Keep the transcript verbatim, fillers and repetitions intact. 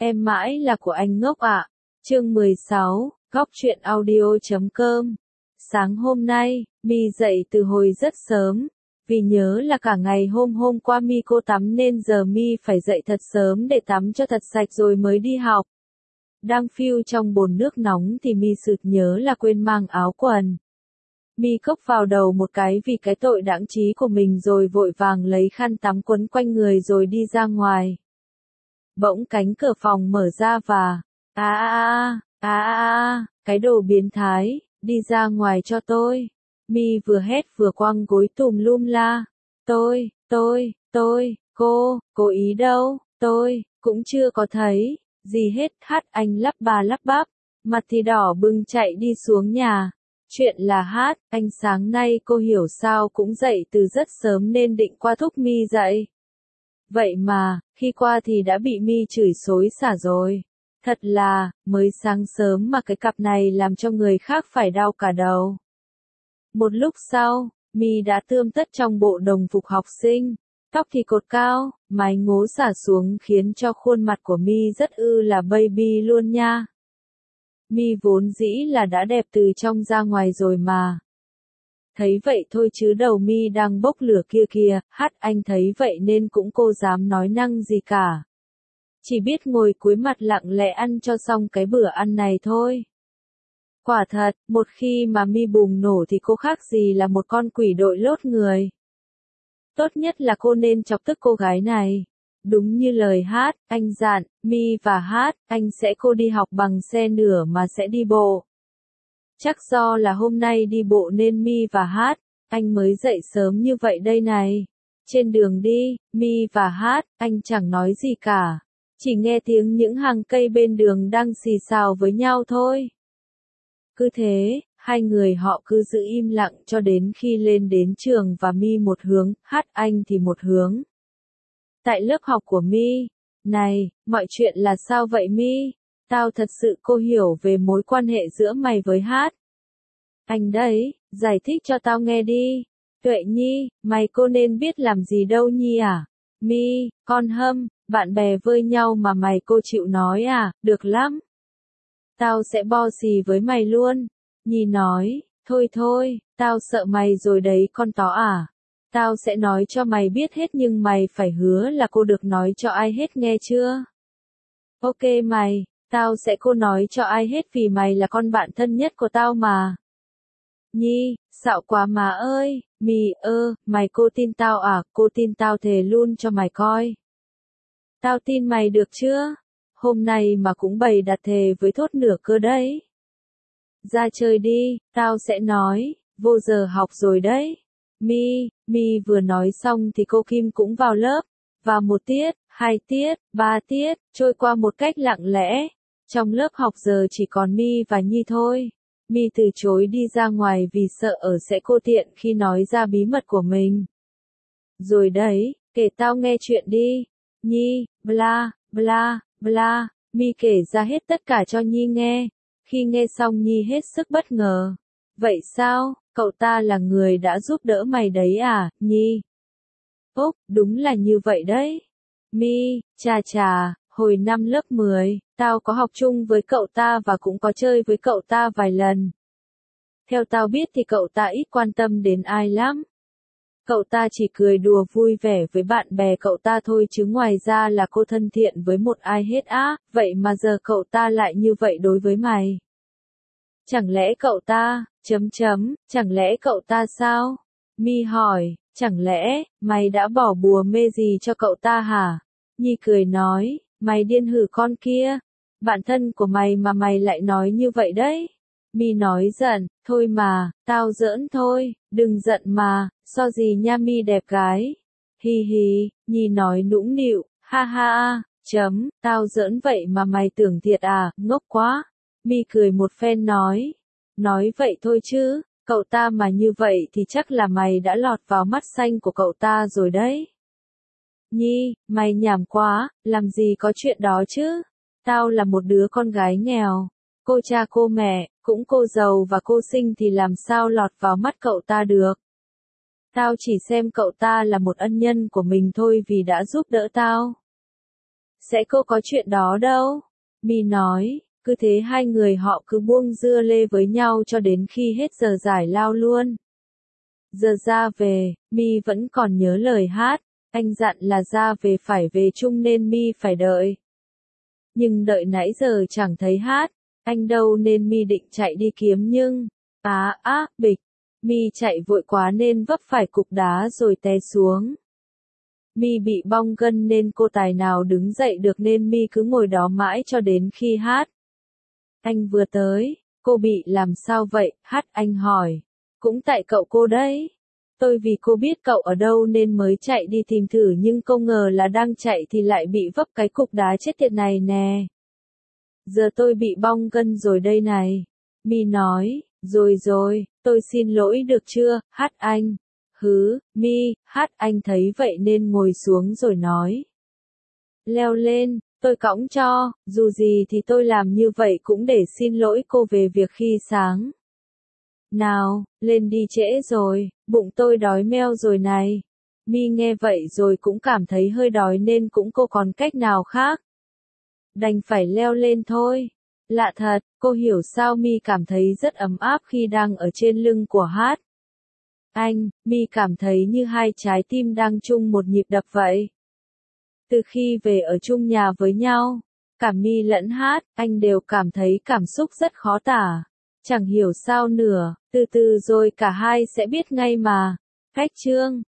Em mãi là của anh ngốc ạ. Chương mười sáu, góc truyện audio chấm com. Sáng hôm nay, My dậy từ hồi rất sớm. Vì nhớ là cả ngày hôm hôm qua My cô tắm nên giờ My phải dậy thật sớm để tắm cho thật sạch rồi mới đi học. Đang phiêu trong bồn nước nóng thì My sực nhớ là quên mang áo quần. My cốc vào đầu một cái vì cái tội đãng trí của mình rồi vội vàng lấy khăn tắm quấn quanh người rồi đi ra ngoài. Bỗng cánh cửa phòng mở ra và a a a a a, cái đồ biến thái, đi ra ngoài cho tôi. My vừa hét vừa quăng gối tùm lum la. Tôi, tôi, tôi, cô, cô ý đâu, tôi, cũng chưa có thấy, gì hết. Hát anh lắp bà lắp bắp, mặt thì đỏ bừng chạy đi xuống nhà. Chuyện là Hát, anh sáng nay cô hiểu sao cũng dậy từ rất sớm nên định qua thúc My dậy. Vậy mà, khi qua thì đã bị My chửi xối xả rồi. Thật là, mới sáng sớm mà cái cặp này làm cho người khác phải đau cả đầu. Một lúc sau, My đã tươm tất trong bộ đồng phục học sinh, tóc thì cột cao, mái ngố xả xuống khiến cho khuôn mặt của My rất ư là baby luôn nha. My vốn dĩ là đã đẹp từ trong ra ngoài rồi mà. Thấy vậy thôi chứ đầu My đang bốc lửa kia kìa. Hát anh thấy vậy nên cũng cô dám nói năng gì cả. Chỉ biết ngồi cúi mặt lặng lẽ ăn cho xong cái bữa ăn này thôi. Quả thật, một khi mà My bùng nổ thì cô khác gì là một con quỷ đội lốt người. Tốt nhất là cô nên chọc tức cô gái này. Đúng như lời Hát, anh dặn, My và Hát, anh sẽ cô đi học bằng xe nửa mà sẽ đi bộ. Chắc do là hôm nay đi bộ nên My và Hát, anh mới dậy sớm như vậy đây này. Trên đường đi, My và Hát, anh chẳng nói gì cả. Chỉ nghe tiếng những hàng cây bên đường đang xì xào với nhau thôi. Cứ thế, hai người họ cứ giữ im lặng cho đến khi lên đến trường và My một hướng, Hát anh thì một hướng. Tại lớp học của My, này, mọi chuyện là sao vậy My? Tao thật sự cô hiểu về mối quan hệ giữa mày với Hát. Anh đấy, giải thích cho tao nghe đi. Tuệ Nhi, mày cô nên biết làm gì đâu Nhi à? My, con Hâm, bạn bè với nhau mà mày cô chịu nói à, được lắm. Tao sẽ bo xì với mày luôn. Nhi nói, thôi thôi, tao sợ mày rồi đấy con tó à. Tao sẽ nói cho mày biết hết nhưng mày phải hứa là cô được nói cho ai hết nghe chưa? Ok mày, tao sẽ cô nói cho ai hết vì mày là con bạn thân nhất của tao mà. Nhi, xạo quá má ơi, My ơ, mày cô tin tao à, cô tin tao thề luôn cho mày coi. Tao tin mày được chưa? Hôm nay mà cũng bày đặt thề với thốt nửa cơ đấy. Ra chơi đi, tao sẽ nói, vô giờ học rồi đấy. My, My vừa nói xong thì cô Kim cũng vào lớp. Và một tiết, hai tiết, ba tiết, trôi qua một cách lặng lẽ. Trong lớp học giờ chỉ còn My và Nhi thôi. My từ chối đi ra ngoài vì sợ ở sẽ cô tiện khi nói ra bí mật của mình. Rồi đấy, kể tao nghe chuyện đi. Nhi, bla, bla, bla, My kể ra hết tất cả cho Nhi nghe. Khi nghe xong Nhi hết sức bất ngờ. Vậy sao, cậu ta là người đã giúp đỡ mày đấy à, Nhi? Úc, đúng là như vậy đấy. My, chà chà, hồi năm lớp mười, tao có học chung với cậu ta và cũng có chơi với cậu ta vài lần. Theo tao biết thì cậu ta ít quan tâm đến ai lắm. Cậu ta chỉ cười đùa vui vẻ với bạn bè cậu ta thôi chứ ngoài ra là cô thân thiện với một ai hết á, vậy mà giờ cậu ta lại như vậy đối với mày. Chẳng lẽ cậu ta, chấm chấm, chẳng lẽ cậu ta sao? My hỏi, chẳng lẽ, mày đã bỏ bùa mê gì cho cậu ta hả? Nhi cười nói, mày điên hử con kia. Bạn thân của mày mà mày lại nói như vậy đấy. My nói giận, thôi mà, tao giỡn thôi, đừng giận mà, so gì nha My đẹp gái. Hi hi, Nhi nói nũng nịu, ha ha, chấm, tao giỡn vậy mà mày tưởng thiệt à, ngốc quá. My cười một phen nói, nói vậy thôi chứ, cậu ta mà như vậy thì chắc là mày đã lọt vào mắt xanh của cậu ta rồi đấy. Nhi, mày nhảm quá, làm gì có chuyện đó chứ, tao là một đứa con gái nghèo, cô cha cô mẹ, cũng cô giàu và cô sinh thì làm sao lọt vào mắt cậu ta được. Tao chỉ xem cậu ta là một ân nhân của mình thôi vì đã giúp đỡ tao. Sẽ cô có chuyện đó đâu. Mi nói, cứ thế hai người họ cứ buông dưa lê với nhau cho đến khi hết giờ giải lao luôn. Giờ ra về, Mi vẫn còn nhớ lời hát, anh dặn là ra về phải về chung nên Mi phải đợi. Nhưng đợi nãy giờ chẳng thấy hát, anh đâu nên Mi định chạy đi kiếm nhưng, á á, bịch, Mi chạy vội quá nên vấp phải cục đá rồi té xuống. Mi bị bong gân nên cô tài nào đứng dậy được nên Mi cứ ngồi đó mãi cho đến khi hát. Anh vừa tới, cô bị làm sao vậy, hát anh hỏi. Cũng tại cậu cô đấy. Tôi vì cô biết cậu ở đâu nên mới chạy đi tìm thử nhưng không ngờ là đang chạy thì lại bị vấp cái cục đá chết tiệt này nè. Giờ tôi bị bong gân rồi đây này. Mi nói, rồi rồi, tôi xin lỗi được chưa, hát anh. Hứ, Mi, hát anh thấy vậy nên ngồi xuống rồi nói. Leo lên, tôi cõng cho, dù gì thì tôi làm như vậy cũng để xin lỗi cô về việc khi sáng. Nào, lên đi trễ rồi, bụng tôi đói meo rồi này. Mi nghe vậy rồi cũng cảm thấy hơi đói nên cũng cô còn cách nào khác. Đành phải leo lên thôi. Lạ thật, cô hiểu sao Mi cảm thấy rất ấm áp khi đang ở trên lưng của hát. Anh, Mi cảm thấy như hai trái tim đang chung một nhịp đập vậy. Từ khi về ở chung nhà với nhau, cả Mi lẫn hát, anh đều cảm thấy cảm xúc rất khó tả. Chẳng hiểu sao nữa, từ từ rồi cả hai sẽ biết ngay mà. Cách chương